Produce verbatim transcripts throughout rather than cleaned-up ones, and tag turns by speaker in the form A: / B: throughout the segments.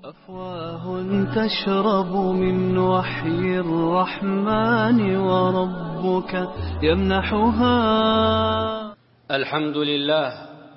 A: أفواه تشرب من وحي الرحمن وربك يمنحها.
B: الحمد لله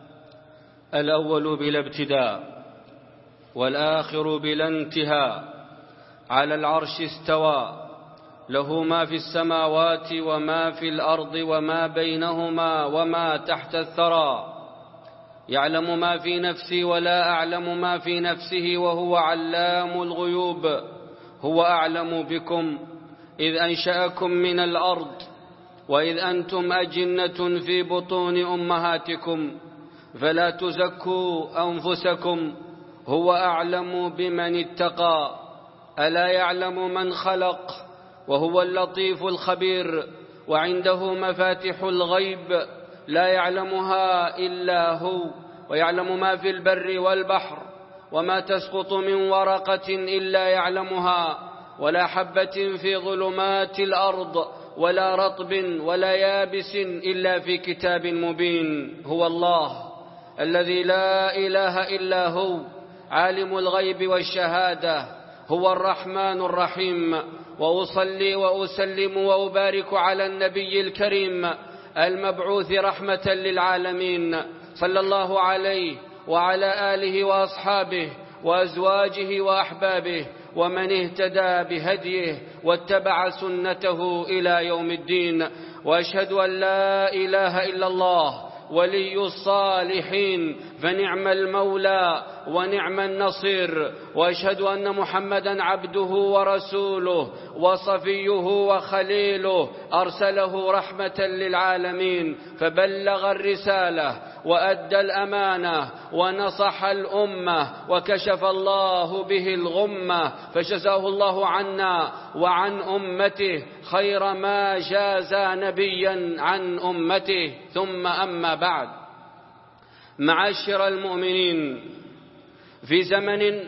B: الأول بلا ابتداء والآخر بلا انتهاء، على العرش استوى، له ما في السماوات وما في الأرض وما بينهما وما تحت الثرى، يعلم ما في نفسي ولا أعلم ما في نفسه وهو علام الغيوب. هو أعلم بكم إذ أنشأكم من الأرض وإذ أنتم أجنة في بطون أمهاتكم، فلا تزكوا أنفسكم، هو أعلم بمن اتقى. ألا يعلم من خلق وهو اللطيف الخبير، وعنده مفاتح الغيب لا يعلمها إلا هو، ويعلم ما في البر والبحر، وما تسقط من ورقة إلا يعلمها، ولا حبة في ظلمات الأرض ولا رطب ولا يابس إلا في كتاب مبين. هو الله الذي لا إله إلا هو، عالم الغيب والشهادة، هو الرحمن الرحيم. وأصلي وأسلم وأبارك على النبي الكريم المبعوث رحمة للعالمين، صلى الله عليه وعلى آله وأصحابه وأزواجه وأحبابه ومن اهتدى بهديه واتبع سنته إلى يوم الدين. وأشهد أن لا إله إلا الله ولي الصالحين، فنعم المولى ونعم النصير. وأشهد أن محمدا عبده ورسوله وصفيه وخليله، أرسله رحمة للعالمين، فبلغ الرسالة وأدى الأمانة ونصح الأمة، وكشف الله به الغمة، فجزاه الله عنا وعن أمته خير ما جاز نبيا عن أمته. ثم أما بعد، معاشر المؤمنين، في زمن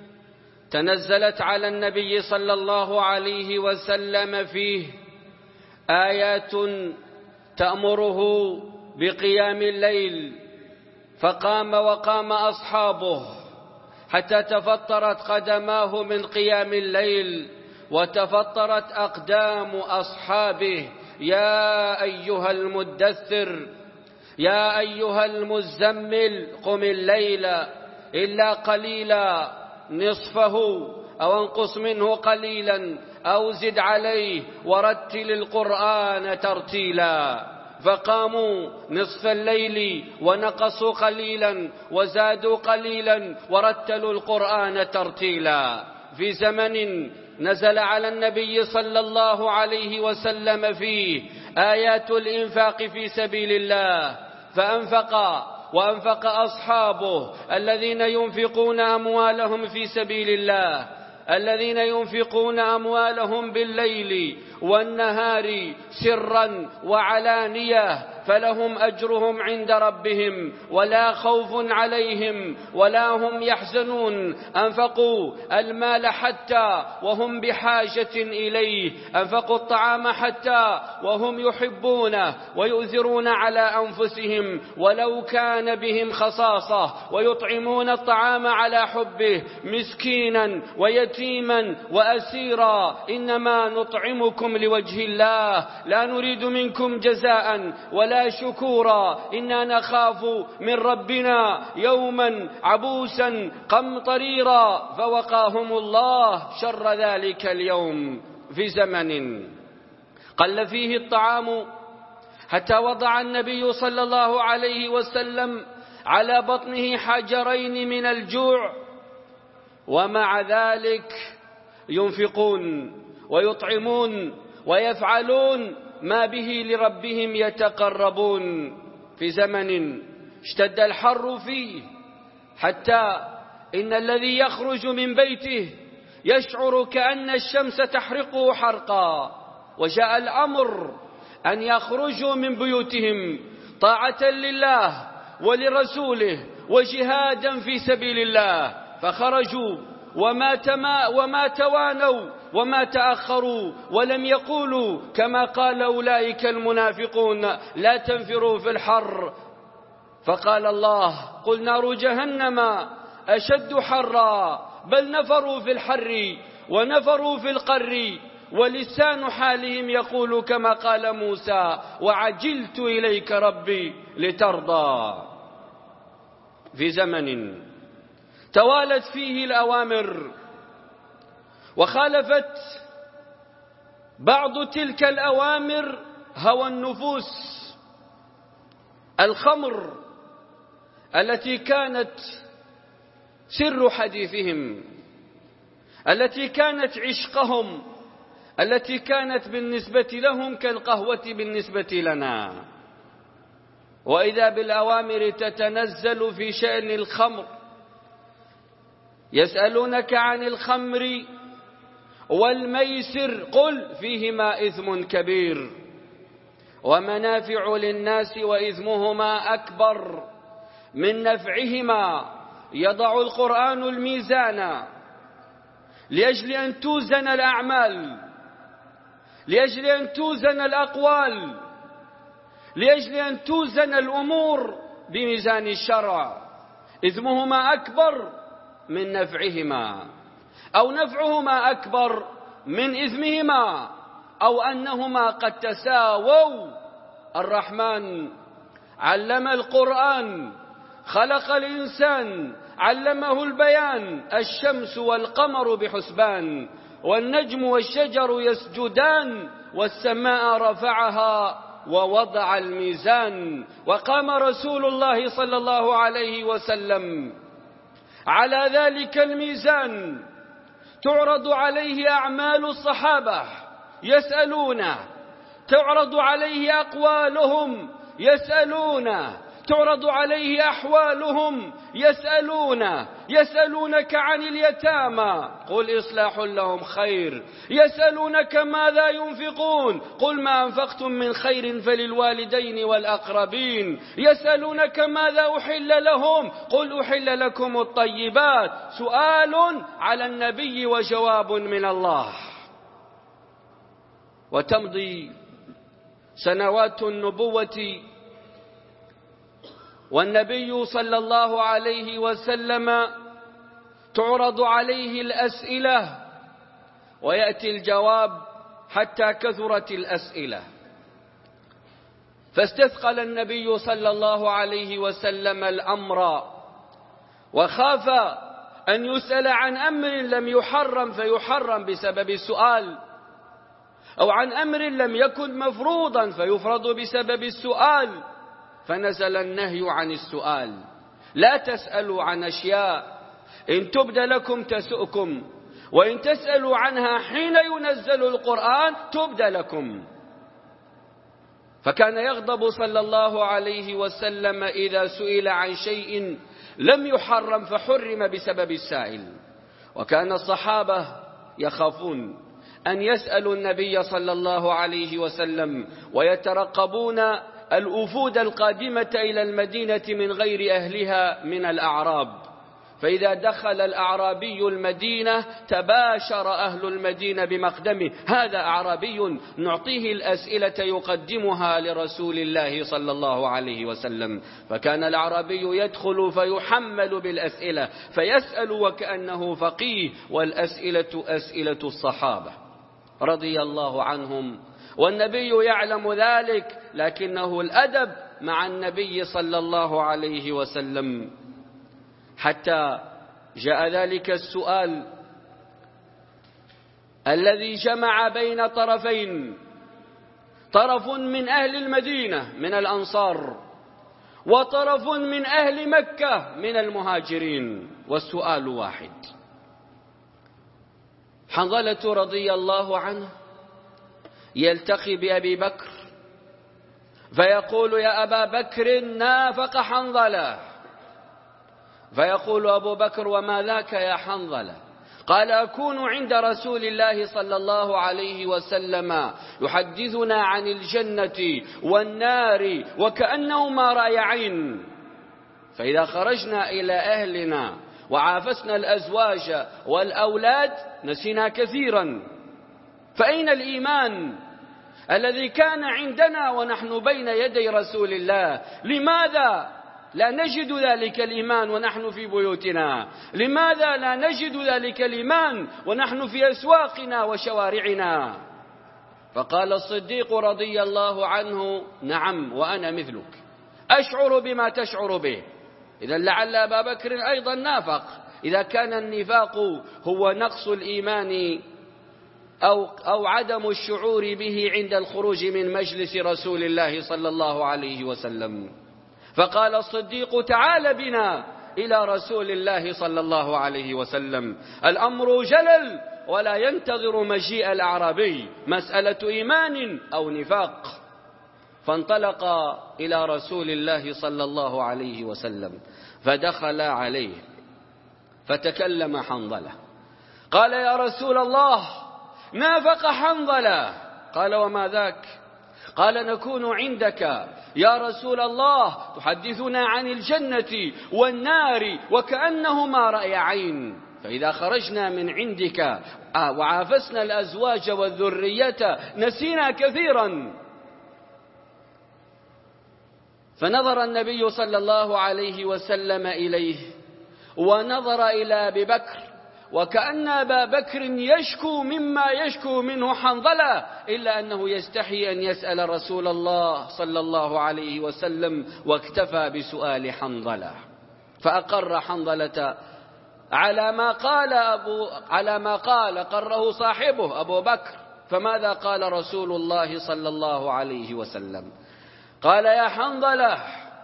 B: تنزلت على النبي صلى الله عليه وسلم فيه آيات تأمره بقيام الليل، فقام وقام أصحابه حتى تفطرت قدماه من قيام الليل وتفطرت أقدام أصحابه. يا أيها المدثر، يا أيها المزمل، قم الليل إلا قليلا، نصفه أو انقص منه قليلا أو زد عليه ورتل القرآن ترتيلا. فقاموا نصف الليل ونقصوا قليلا وزادوا قليلا ورتلوا القرآن ترتيلا. في زمن نزل على النبي صلى الله عليه وسلم فيه آيات الإنفاق في سبيل الله، فأنفق وأنفق أصحابه الذين ينفقون أموالهم في سبيل الله، الذين ينفقون أموالهم بالليل والنهار سرا وعلانية، فلهم أجرهم عند ربهم ولا خوف عليهم ولا هم يحزنون. أنفقوا المال حتى وهم بحاجة إليه، أنفقوا الطعام حتى وهم يحبونه ويؤثرون على أنفسهم ولو كان بهم خصاصة، ويطعمون الطعام على حبه مسكينا ويتيما وأسيرا. إنما نطعمكم لوجه الله لا نريد منكم جزاء ولا شكورا، إنا نخاف من ربنا يوما عبوسا قمطريرا، فوقاهم الله شر ذلك اليوم. في زمن قل فيه الطعام حتى وضع النبي صلى الله عليه وسلم على بطنه حجرين من الجوع، ومع ذلك ينفقون ويطعمون ويفعلون ما به لربهم يتقربون. في زمن اشتد الحر فيه حتى إن الذي يخرج من بيته يشعر كأن الشمس تحرقه حرقا، وجاء الأمر أن يخرجوا من بيوتهم طاعة لله ولرسوله وجهادا في سبيل الله، فخرجوا وما, تما وما توانوا وما تأخروا، ولم يقولوا كما قال أولئك المنافقون لا تنفروا في الحر، فقال الله قل نار جهنم أشد حرا، بل نفروا في الحر ونفروا في القر، ولسان حالهم يقول كما قال موسى: وعجلت إليك ربي لترضى. في زمن توالت فيه الأوامر وخالفت بعض تلك الأوامر هوى النفوس، الخمر التي كانت سر حديثهم، التي كانت عشقهم، التي كانت بالنسبة لهم كالقهوة بالنسبة لنا. وإذا بالأوامر تتنزل في شأن الخمر، يسألونك عن الخمر والميسر، قل فيهما إثم كبير ومنافع للناس وإثمهما أكبر من نفعهما. يضع القرآن الميزان لأجل أن توزن الأعمال، لأجل أن توزن الأقوال، لأجل أن توزن الأمور بميزان الشرع. إثمهما أكبر من نفعهما، أو نفعهما أكبر من إثمهما، أو أنهما قد تساووا. الرحمن علم القرآن، خلق الإنسان، علمه البيان. الشمس والقمر بحسبان، والنجم والشجر يسجدان، والسماء رفعها ووضع الميزان. وقام رسول الله صلى الله عليه وسلم على ذلك الميزان، تعرض عليه أعمال الصحابة يسألونه، تعرض عليه أقوالهم يسألونه، تعرض عليه أحوالهم يسألونه. يسألونك عن اليتامى، قل إصلاح لهم خير. يسألونك ماذا ينفقون، قل ما أنفقتم من خير فللوالدين والأقربين. يسألونك ماذا أحل لهم، قل أحل لكم الطيبات. سؤال على النبي وجواب من الله. وتمضي سنوات النبوة والنبي صلى الله عليه وسلم تعرض عليه الأسئلة ويأتي الجواب، حتى كثرت الأسئلة، فاستثقل النبي صلى الله عليه وسلم الأمر، وخاف أن يسأل عن أمر لم يحرم فيحرم بسبب السؤال، أو عن أمر لم يكن مفروضا فيفرض بسبب السؤال، فنزل النهي عن السؤال. لا تسألوا عن أشياء إن تبد لكم تسؤكم، وإن تسألوا عنها حين ينزل القرآن تبد لكم. فكان يغضب صلى الله عليه وسلم إذا سئل عن شيء لم يحرم فحرم بسبب السائل. وكان الصحابة يخافون أن يسألوا النبي صلى الله عليه وسلم، ويترقبون الوفود القادمة إلى المدينة من غير أهلها من الأعراب، فإذا دخل الأعرابي المدينة تباشر أهل المدينة بمقدمه: هذا أعرابي، نعطيه الأسئلة يقدمها لرسول الله صلى الله عليه وسلم. فكان الأعرابي يدخل فيحمل بالأسئلة فيسأل وكأنه فقيه، والأسئلة أسئلة الصحابة رضي الله عنهم، والنبي يعلم ذلك، لكنه الأدب مع النبي صلى الله عليه وسلم. حتى جاء ذلك السؤال الذي جمع بين طرفين، طرف من أهل المدينة من الأنصار، وطرف من أهل مكة من المهاجرين، والسؤال واحد. حنظلة رضي الله عنه يلتقي بأبي بكر فيقول: يا أبا بكر نافق حنظلة. فيقول أبو بكر: وما ذاك يا حنظلة؟ قال: أكون عند رسول الله صلى الله عليه وسلم يحدثنا عن الجنة والنار وكأنهما رأي عين، فإذا خرجنا إلى أهلنا وعافسنا الأزواج والأولاد نسينا كثيرا، فأين الإيمان الذي كان عندنا ونحن بين يدي رسول الله؟ لماذا لا نجد ذلك الإيمان ونحن في بيوتنا؟ لماذا لا نجد ذلك الإيمان ونحن في أسواقنا وشوارعنا؟ فقال الصديق رضي الله عنه: نعم وأنا مثلك، أشعر بما تشعر به. إذا لعل أبا بكر أيضا نافق، إذا كان النفاق هو نقص الإيمان أو, أو عدم الشعور به عند الخروج من مجلس رسول الله صلى الله عليه وسلم. فقال الصديق: تعال بنا إلى رسول الله صلى الله عليه وسلم، الأمر جلل ولا ينتظر مجيء الأعرابي، مسألة إيمان أو نفاق. فانطلق إلى رسول الله صلى الله عليه وسلم، فدخل عليه فتكلم حنظلة، قال: يا رسول الله، نافق حنظلة. قال: وما ذاك؟ قال: نكون عندك يا رسول الله تحدثنا عن الجنة والنار وكأنهما رأي عين، فإذا خرجنا من عندك وعافسنا الأزواج والذرية نسينا كثيرا. فنظر النبي صلى الله عليه وسلم إليه ونظر إلى أبي بكر، وكأن أبا بكر يشكو مما يشكو منه حنظلة، إلا أنه يستحي أن يسأل رسول الله صلى الله عليه وسلم، واكتفى بسؤال حنظلة. فأقر حنظلة على ما قال أبو على ما قال قره صاحبه أبو بكر. فماذا قال رسول الله صلى الله عليه وسلم؟ قال: يا حنظلة،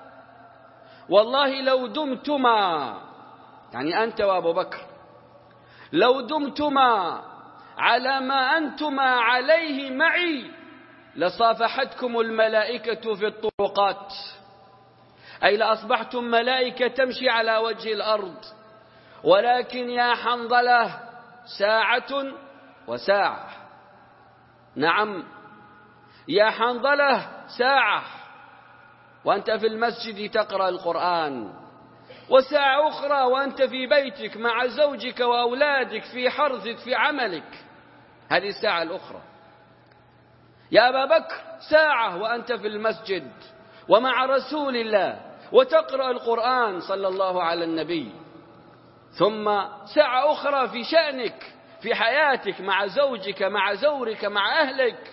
B: والله لو دمتما، يعني أنت وأبو بكر، لو دمتما على ما أنتما عليه معي لصافحتكم الملائكة في الطرقات، أي لأصبحتم ملائكة تمشي على وجه الأرض. ولكن يا حنظلة ساعة وساعة. نعم يا حنظلة ساعة وأنت في المسجد تقرأ القرآن، وساعة أخرى وأنت في بيتك مع زوجك وأولادك في حرثك في عملك، هذه الساعة الأخرى. يا أبا بكر ساعة وأنت في المسجد ومع رسول الله وتقرأ القرآن صلى الله على النبي، ثم ساعة أخرى في شأنك في حياتك مع زوجك مع زورك مع أهلك.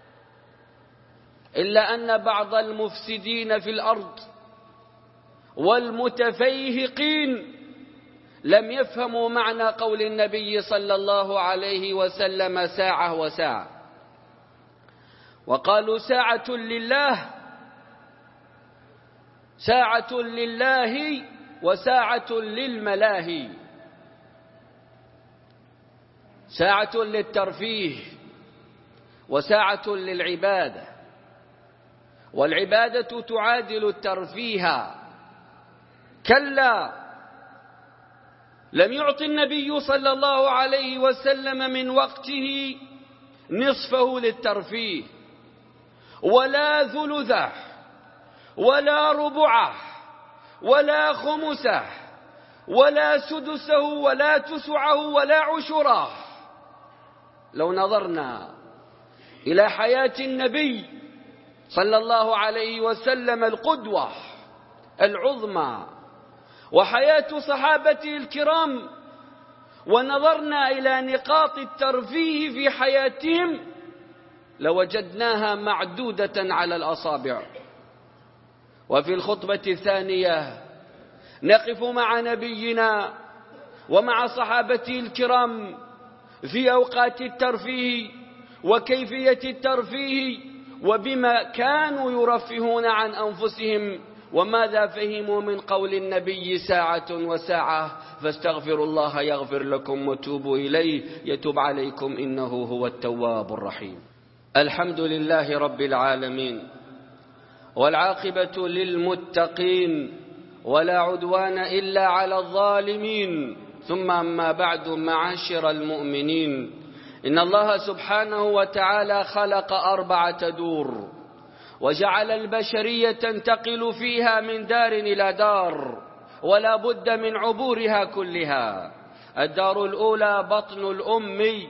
B: إلا أن بعض المفسدين في الأرض والمتفيهقين لم يفهموا معنى قول النبي صلى الله عليه وسلم ساعة وساعة، وقالوا ساعة لله، ساعة لله وساعة للملاهي، ساعة للترفيه وساعة للعبادة، والعبادة تعادل الترفيه. كلا، لم يعط النبي صلى الله عليه وسلم من وقته نصفه للترفيه، ولا ثلثه ولا ربعه ولا خمسه ولا سدسه ولا تسعه ولا عشره. لو نظرنا إلى حياة النبي صلى الله عليه وسلم القدوة العظمى وحياة صحابته الكرام، ونظرنا إلى نقاط الترفيه في حياتهم، لوجدناها معدودة على الأصابع. وفي الخطبة الثانية نقف مع نبينا ومع صحابته الكرام في أوقات الترفيه وكيفية الترفيه وبما كانوا يرفهون عن أنفسهم، وماذا فهموا من قول النبي ساعة وساعة. فاستغفروا الله يغفر لكم وتوبوا إليه يتوب عليكم إنه هو التواب الرحيم. الحمد لله رب العالمين، والعاقبة للمتقين، ولا عدوان إلا على الظالمين. ثم أما بعد، معاشر المؤمنين، إن الله سبحانه وتعالى خلق أربعة دور، وجعل البشرية تنتقل فيها من دار إلى دار، ولا بد من عبورها كلها. الدار الأولى بطن الأم،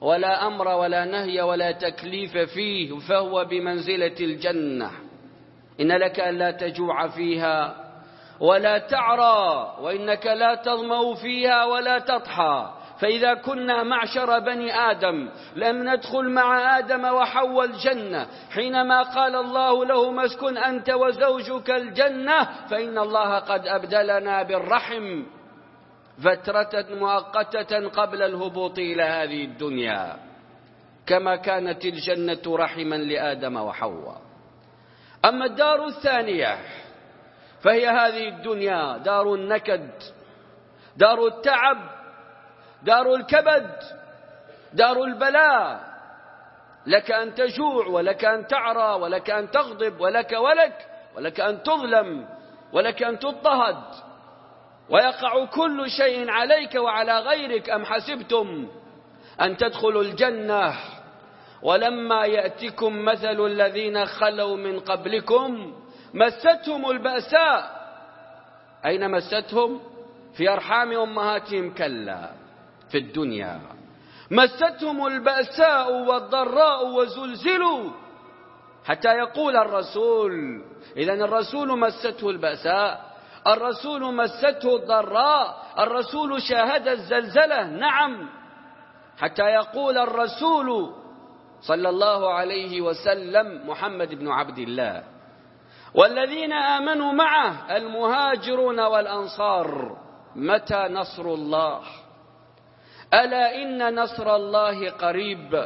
B: ولا أمر ولا نهي ولا تكليف فيه، فهو بمنزلة الجنة. إن لك ألا تجوع فيها ولا تعرى، وإنك لا تظمأ فيها ولا تضحى. فإذا كنا معشر بني آدم لم ندخل مع آدم وحواء الجنة حينما قال الله لهما اسكن أنت وزوجك الجنة، فإن الله قد أبدلنا بالرحم فترة مؤقتة قبل الهبوط إلى هذه الدنيا، كما كانت الجنة رحما لآدم وحواء. أما الدار الثانية فهي هذه الدنيا دار النكد، دار التعب، دار الكبد، دار البلاء. لك أن تجوع ولك أن تعرى ولك أن تغضب ولك ولك ولك أن تظلم ولك أن تضطهد، ويقع كل شيء عليك وعلى غيرك. أم حسبتم أن تدخلوا الجنة ولما يأتكم مثل الذين خلوا من قبلكم مستهم البأساء. أين مستهم؟ في أرحام أمهاتهم؟ كلا، في الدنيا. مستهم البأساء والضراء وزلزلوا حتى يقول الرسول. إذن الرسول مسته البأساء، الرسول مسته الضراء، الرسول شاهد الزلزلة، نعم، حتى يقول الرسول صلى الله عليه وسلم محمد بن عبد الله والذين آمنوا معه المهاجرون والأنصار متى نصر الله؟ ألا إن نصر الله قريب.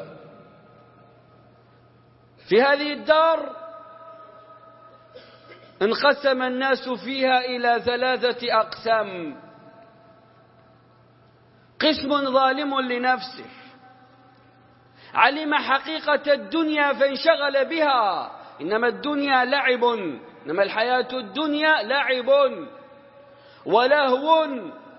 B: في هذه الدار انقسم الناس فيها إلى ثلاثة أقسام: قسم ظالم لنفسه علم حقيقة الدنيا فانشغل بها، إنما الدنيا لعب، إنما الحياة الدنيا لعب ولهو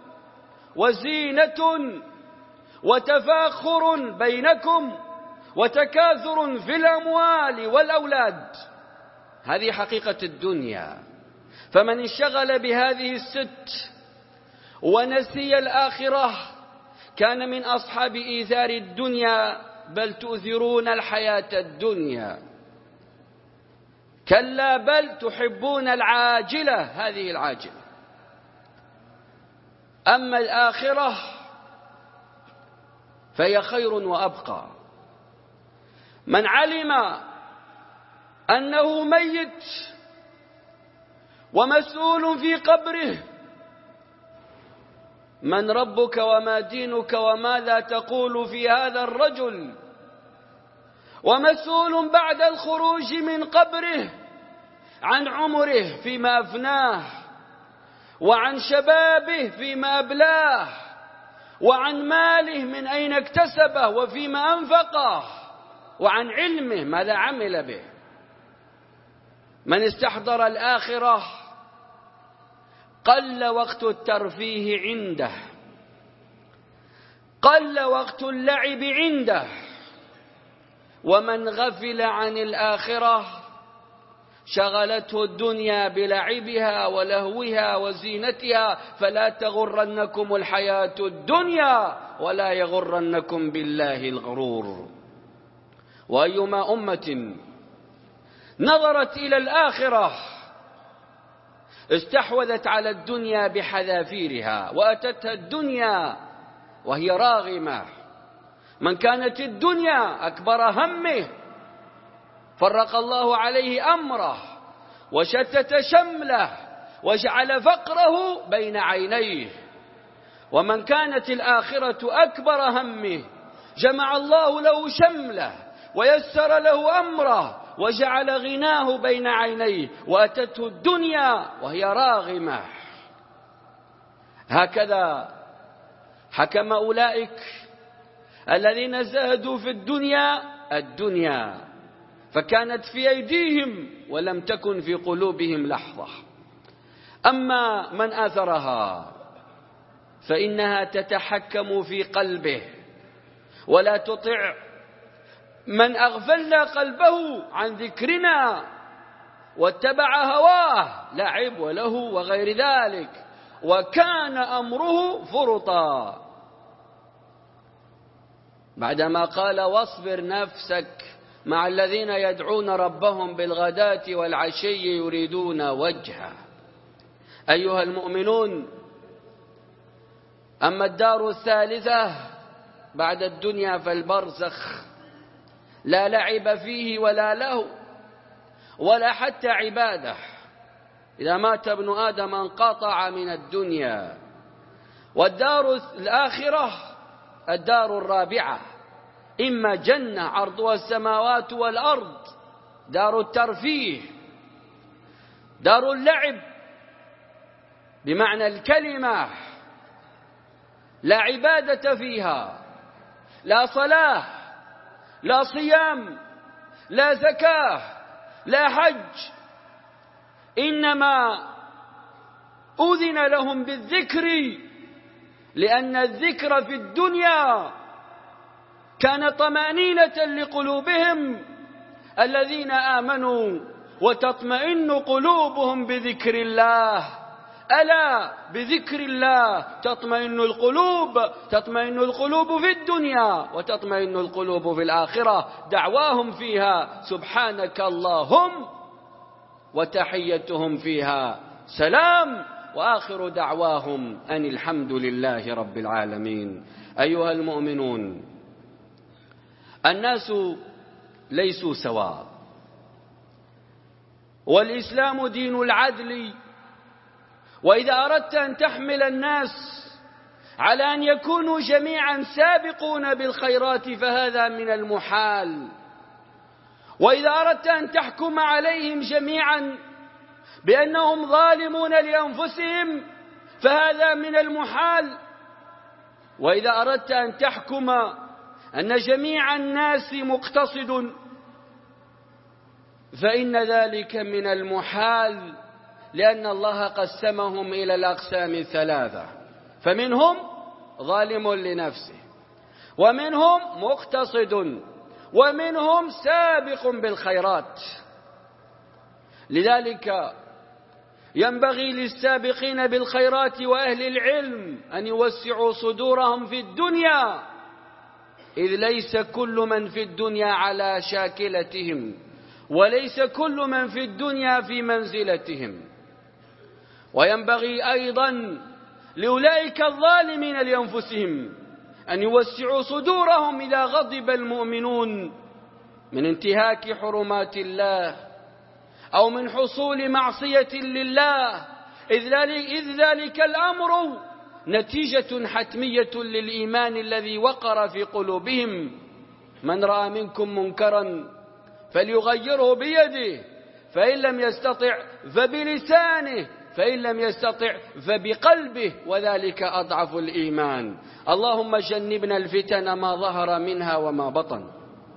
B: وزينة وتفاخر بينكم وتكاثر في الأموال والأولاد. هذه حقيقة الدنيا. فمن انشغل بهذه الست ونسي الآخرة كان من أصحاب إيثار الدنيا، بل تؤثرون الحياة الدنيا. كلا بل تحبون العاجلة، هذه العاجلة. أما الآخرة فهي خير وأبقى. من علم أنه ميت ومسؤول في قبره، من ربك وما دينك وماذا تقول في هذا الرجل، ومسؤول بعد الخروج من قبره عن عمره فيما أفناه، وعن شبابه فيما أبلاه، وعن ماله من أين اكتسبه وفيما أنفقه، وعن علمه ماذا عمل به. من استحضر الآخرة قل وقت الترفيه عنده، قل وقت اللعب عنده. ومن غفل عن الآخرة شغلته الدنيا بلعبها ولهوها وزينتها. فلا تغرنكم الحياة الدنيا ولا يغرنكم بالله الغرور. وأيما أمة نظرت إلى الآخرة استحوذت على الدنيا بحذافيرها وأتتها الدنيا وهي راغمة. من كانت الدنيا أكبر همه فرق الله عليه أمره وشتت شمله وجعل فقره بين عينيه. ومن كانت الآخرة أكبر همه جمع الله له شمله ويسر له أمره وجعل غناه بين عينيه، وأتته الدنيا وهي راغمة. هكذا حكم أولئك الذين زهدوا في الدنيا الدنيا، فكانت في أيديهم ولم تكن في قلوبهم لحظة. أما من آثرها فإنها تتحكم في قلبه، ولا تطع من أغفلنا قلبه عن ذكرنا واتبع هواه لعب وله وغير ذلك، وكان أمره فرطا. بعدما قال واصبر نفسك مع الذين يدعون ربهم بالغداة والعشي يريدون وجهه. أيها المؤمنون، أما الدار الثالثة بعد الدنيا فالبرزخ، لا لعب فيه ولا له ولا حتى عبادة. إذا مات ابن آدم انقطع من الدنيا. والدار الآخرة الدار الرابعة، إما جنة عرضها السماوات والأرض، دار الترفيه، دار اللعب بمعنى الكلمة، لا عبادة فيها، لا صلاة، لا صيام، لا زكاة، لا حج، إنما أذن لهم بالذكر، لأن الذكر في الدنيا كان طمأنينة لقلوبهم الذين آمنوا وتطمئن قلوبهم بذكر الله. ألا بذكر الله تطمئن القلوب، تطمئن القلوب في الدنيا وتطمئن القلوب في الآخرة. دعواهم فيها سبحانك اللهم وتحيتهم فيها سلام، وآخر دعواهم أن الحمد لله رب العالمين. أيها المؤمنون، الناس ليسوا سواء، والإسلام دين العدل. وإذا أردت أن تحمل الناس على أن يكونوا جميعا سابقون بالخيرات فهذا من المحال. وإذا أردت أن تحكم عليهم جميعا بأنهم ظالمون لأنفسهم فهذا من المحال. وإذا أردت أن تحكم أن جميع الناس مقتصد فإن ذلك من المحال، لأن الله قسمهم إلى الأقسام الثلاثة، فمنهم ظالم لنفسه، ومنهم مقتصد، ومنهم سابق بالخيرات. لذلك ينبغي للسابقين بالخيرات وأهل العلم أن يوسعوا صدورهم في الدنيا، إذ ليس كل من في الدنيا على شاكلتهم، وليس كل من في الدنيا في منزلتهم. وينبغي أيضا لأولئك الظالمين لأنفسهم أن يوسعوا صدورهم إذا غضب المؤمنون من انتهاك حرمات الله أو من حصول معصية لله، إذ ذلك الأمر نتيجة حتمية للإيمان الذي وقر في قلوبهم. من رأى منكم منكرا فليغيره بيده، فإن لم يستطع فبلسانه، فإن لم يستطع فبقلبه، وذلك أضعف الإيمان. اللهم جنبنا الفتن ما ظهر منها وما بطن،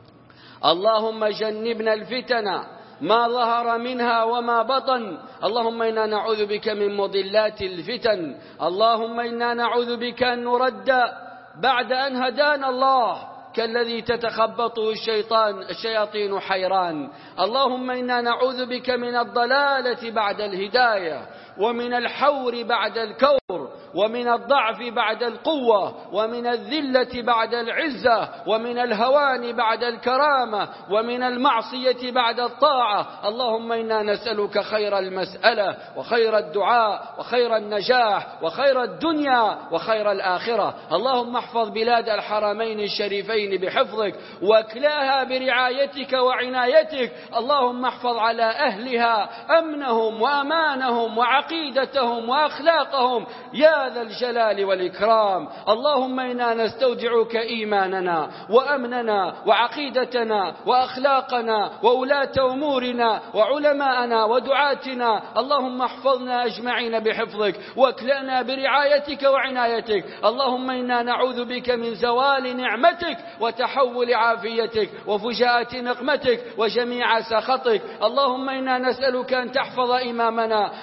B: اللهم جنبنا الفتن ما ظهر منها وما بطن. اللهم إنا نعوذ بك من مضلات الفتن، اللهم إنا نعوذ بك أن نرد بعد أن هدانا الله كالذي تتخبطه الشيطان الشياطين حيران. اللهم إنا نعوذ بك من الضلالة بعد الهداية، ومن الحور بعد الكور، ومن الضعف بعد القوة، ومن الذلة بعد العزة، ومن الهوان بعد الكرامة، ومن المعصية بعد الطاعة. اللهم إنا نسألك خير المسألة وخير الدعاء وخير النجاح وخير الدنيا وخير الآخرة. اللهم احفظ بلاد الحرمين الشريفين بحفظك واكلاها برعايتك وعنايتك. اللهم احفظ على أهلها أمنهم وأمانهم وعقيدتهم وأخلاقهم يا ذا الجلال والإكرام. اللهم إنا نستودعك إيماننا وأمننا وعقيدتنا وأخلاقنا وولاة أمورنا وعلماءنا ودعاتنا. اللهم احفظنا أجمعين بحفظك واكلأنا برعايتك وعنايتك. اللهم إنا نعوذ بك من زوال نعمتك وتحول عافيتك وفجاءة نقمتك وجميع سخطك. اللهم إنا نسألك أن تحفظ إمامنا خادم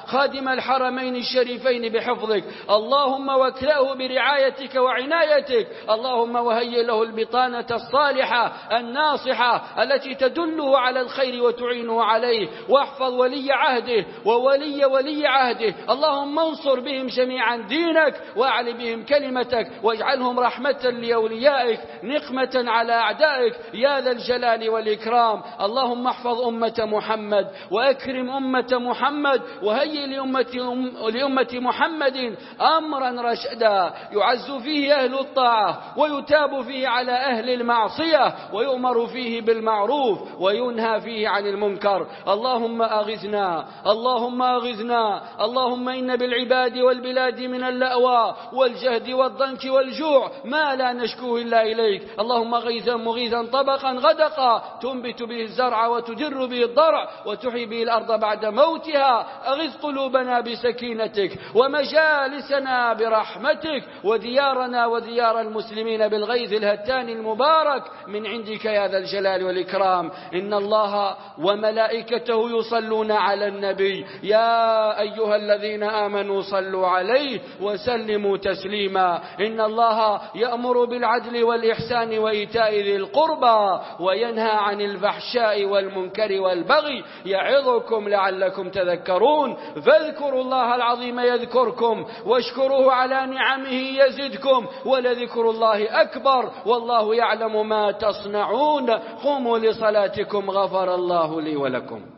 B: حاكم الحرمين الشريفين بحفظك، اللهم واكلأه برعايتك وعنايتك، اللهم وهيئ له البطانة الصالحة الناصحة التي تدله على الخير وتعينه عليه، واحفظ ولي عهده وولي ولي عهده، اللهم انصر بهم جميعا دينك وأعل بهم كلمتك، واجعلهم رحمة لأوليائك نقمة على أعدائك يا ذا الجلال والإكرام. اللهم احفظ أمة محمد وأكرم أمة محمد، وهيئ لأمة, لأمة محمد أمرا رشدا يعز فيه أهل الطاعة ويتاب فيه على أهل المعصية، ويؤمر فيه بالمعروف وينهى فيه عن المنكر. اللهم أغثنا اللهم أغثنا اللهم إن بالعباد والبلاد من اللأوى والجهد والضنك والجوع ما لا نشكوه إلا إليك، اللهم غيثا مغيثا طبقا غدقا تنبت به الزرع وتدر به الضرع وتحيي به الأرض بعد موتها. أغث قلوبنا بسكينتك ومجالسنا برحمتك، وديارنا وديار المسلمين بالغيث الهتان المبارك من عندك يا ذا الجلال والإكرام. إن الله وملائكته يصلون على النبي يا أيها الذين آمنوا صلوا عليه وسلموا تسليما. إن الله يأمر بالعدل والإحسان وإيتاء ذي القربى وينهى عن الفحشاء والمنكر والبغي يعظكم لعلكم تذكرون. فاذكروا الله العظيم يذكركم واشكروه على نعمه يزدكم ولذكر الله أكبر والله يعلم ما تصنعون. قوموا لصلاتكم غفر الله لي ولكم.